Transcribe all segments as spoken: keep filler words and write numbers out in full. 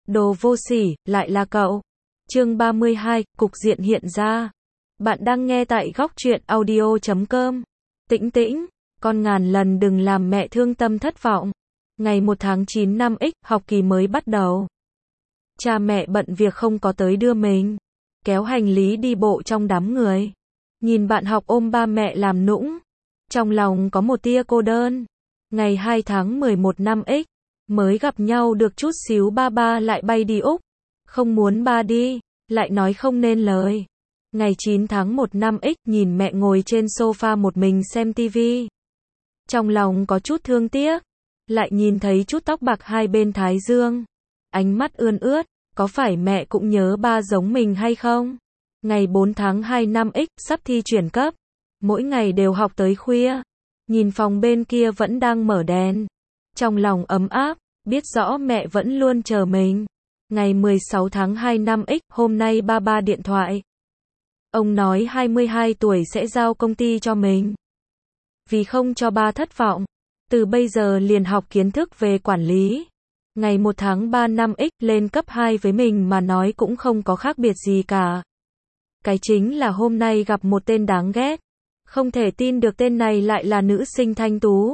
Đồ vô sỉ, lại là cậu. Chương ba mươi hai, cục diện hiện ra. Bạn đang nghe tại góc truyện audio chấm com. Tĩnh tĩnh, con ngàn lần đừng làm mẹ thương tâm thất vọng. Ngày một tháng chín năm X, học kỳ mới bắt đầu. Cha mẹ bận việc không có tới đưa mình. Kéo hành lý đi bộ trong đám người. Nhìn bạn học ôm ba mẹ làm nũng. Trong lòng có một tia cô đơn. Ngày hai tháng mười một năm X, mới gặp nhau được chút xíu ba ba lại bay đi Úc. Không muốn ba đi, lại nói không nên lời. Ngày chín tháng một năm X, nhìn mẹ ngồi trên sofa một mình xem tivi. Trong lòng có chút thương tiếc, lại nhìn thấy chút tóc bạc hai bên thái dương. Ánh mắt ươn ướt, có phải mẹ cũng nhớ ba giống mình hay không? Ngày bốn tháng hai năm X, sắp thi chuyển cấp. Mỗi ngày đều học tới khuya. Nhìn phòng bên kia vẫn đang mở đèn. Trong lòng ấm áp, biết rõ mẹ vẫn luôn chờ mình. Ngày mười sáu tháng hai năm X, hôm nay ba ba điện thoại. Ông nói hai mươi hai tuổi sẽ giao công ty cho mình. Vì không cho ba thất vọng, từ bây giờ liền học kiến thức về quản lý. Ngày một tháng ba năm X, lên cấp hai với mình mà nói cũng không có khác biệt gì cả. Cái chính là hôm nay gặp một tên đáng ghét. Không thể tin được tên này lại là nữ sinh thanh tú.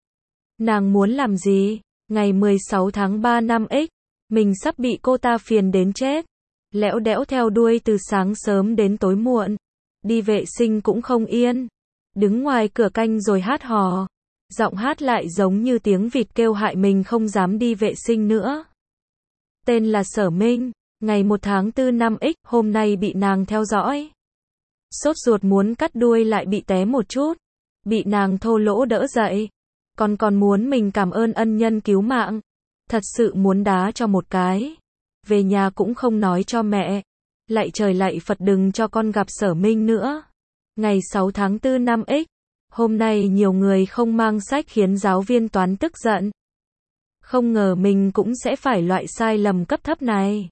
Nàng muốn làm gì? Ngày mười sáu tháng ba năm X, mình sắp bị cô ta phiền đến chết. Lẽo đẽo theo đuôi từ sáng sớm đến tối muộn. Đi vệ sinh cũng không yên. Đứng ngoài cửa canh rồi hát hò. Giọng hát lại giống như tiếng vịt kêu hại mình không dám đi vệ sinh nữa. Tên là Sở Minh. Ngày một tháng tư năm X, hôm nay bị nàng theo dõi. Sốt ruột muốn cắt đuôi lại bị té một chút. Bị nàng thô lỗ đỡ dậy. Còn còn muốn mình cảm ơn ân nhân cứu mạng. Thật sự muốn đá cho một cái. Về nhà cũng không nói cho mẹ. Lạy trời lạy Phật đừng cho con gặp Sở Minh nữa. Ngày sáu tháng tư năm X. Hôm nay nhiều người không mang sách khiến giáo viên toán tức giận. Không ngờ mình cũng sẽ phải loại sai lầm cấp thấp này.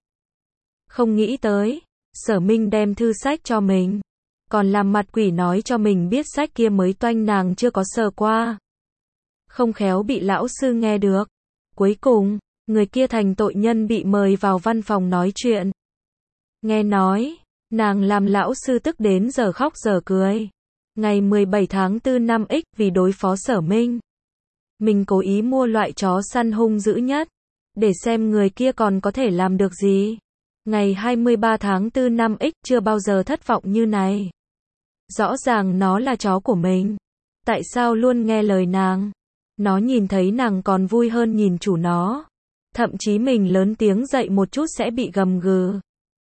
Không nghĩ tới, Sở Minh đem thư sách cho mình. Còn làm mặt quỷ nói cho mình biết sách kia mới toanh nàng chưa có sờ qua. Không khéo bị lão sư nghe được. Cuối cùng, người kia thành tội nhân bị mời vào văn phòng nói chuyện. Nghe nói, nàng làm lão sư tức đến giờ khóc giờ cười. Ngày mười bảy tháng tư năm X, vì đối phó Sở Minh, mình cố ý mua loại chó săn hung dữ nhất, để xem người kia còn có thể làm được gì. Ngày hai mươi ba tháng tư năm X, chưa bao giờ thất vọng như này. Rõ ràng nó là chó của mình. Tại sao luôn nghe lời nàng? Nó nhìn thấy nàng còn vui hơn nhìn chủ nó. Thậm chí mình lớn tiếng dậy một chút sẽ bị gầm gừ.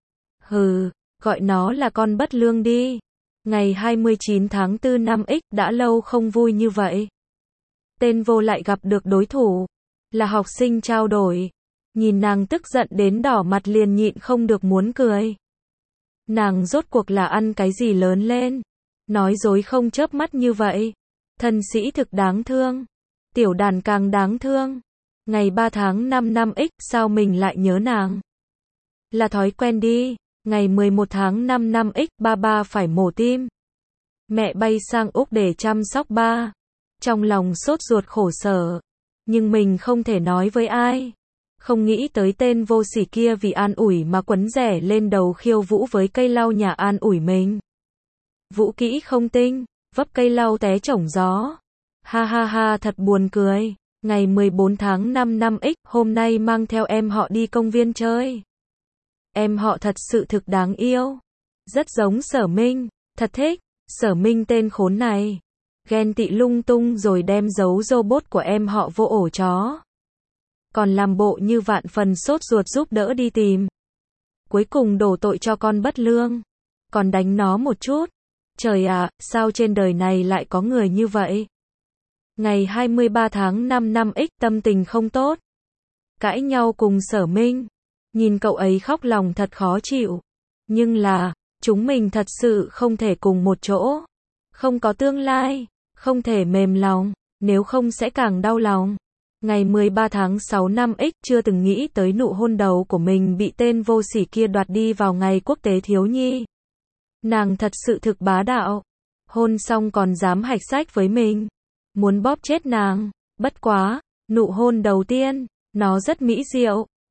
Hừ, gọi nó là con bất lương đi. Ngày hai mươi chín tháng tư năm X, đã lâu không vui như vậy. Tên vô lại gặp được đối thủ. Là học sinh trao đổi. Nhìn nàng tức giận đến đỏ mặt liền nhịn không được muốn cười. Nàng rốt cuộc là ăn cái gì lớn lên. Nói dối không chớp mắt như vậy. Thân sĩ thực đáng thương. Tiểu đàn càng đáng thương. Ngày ba tháng năm năm X, sao mình lại nhớ nàng? Là thói quen đi. Ngày mười một tháng năm năm X, ba ba phải mổ tim. Mẹ bay sang Úc để chăm sóc ba. Trong lòng sốt ruột khổ sở. Nhưng mình không thể nói với ai. Không nghĩ tới tên vô sỉ kia vì an ủi mà quấn rẻ lên đầu khiêu vũ với cây lau nhà an ủi mình. Vũ kỹ không tinh, vấp cây lau té chổng gió. Ha ha ha thật buồn cười. Ngày mười bốn tháng năm năm X, hôm nay mang theo em họ đi công viên chơi. Em họ thật sự thực đáng yêu. Rất giống Sở Minh, thật thích. Sở Minh tên khốn này. Ghen tị lung tung rồi đem dấu robot của em họ vô ổ chó. Còn làm bộ như vạn phần sốt ruột giúp đỡ đi tìm. Cuối cùng đổ tội cho con bất lương. Còn đánh nó một chút. Trời ạ, sao trên đời này lại có người như vậy? Ngày hai mươi ba tháng năm năm X, tâm tình không tốt. Cãi nhau cùng Sở Minh. Nhìn cậu ấy khóc lòng thật khó chịu. Nhưng là, chúng mình thật sự không thể cùng một chỗ. Không có tương lai. Không thể mềm lòng. Nếu không sẽ càng đau lòng. Ngày mười ba tháng sáu năm X, chưa từng nghĩ tới nụ hôn đầu của mình bị tên vô sỉ kia đoạt đi vào ngày quốc tế thiếu nhi. Nàng thật sự thực bá đạo. Hôn xong còn dám hạch sách với mình. Muốn bóp chết nàng. Bất quá, nụ hôn đầu tiên, nó rất mỹ diệu.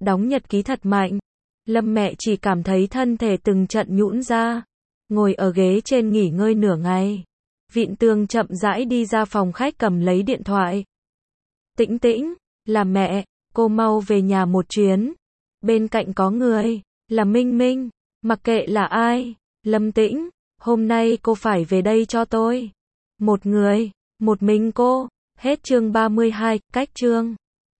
đóng nhật ký thật mạnh. Lâm mẹ chỉ cảm thấy thân thể từng trận nhũn ra. Ngồi ở ghế trên nghỉ ngơi nửa ngày. Vịn Tường chậm rãi đi ra phòng khách cầm lấy điện thoại. Tĩnh Tĩnh, là mẹ, cô mau về nhà một chuyến. Bên cạnh có người, là Minh Minh, mặc kệ là ai. Lâm Tĩnh, hôm nay cô phải về đây cho tôi. Một người, một mình cô. Hết chương ba mươi hai, cách chương.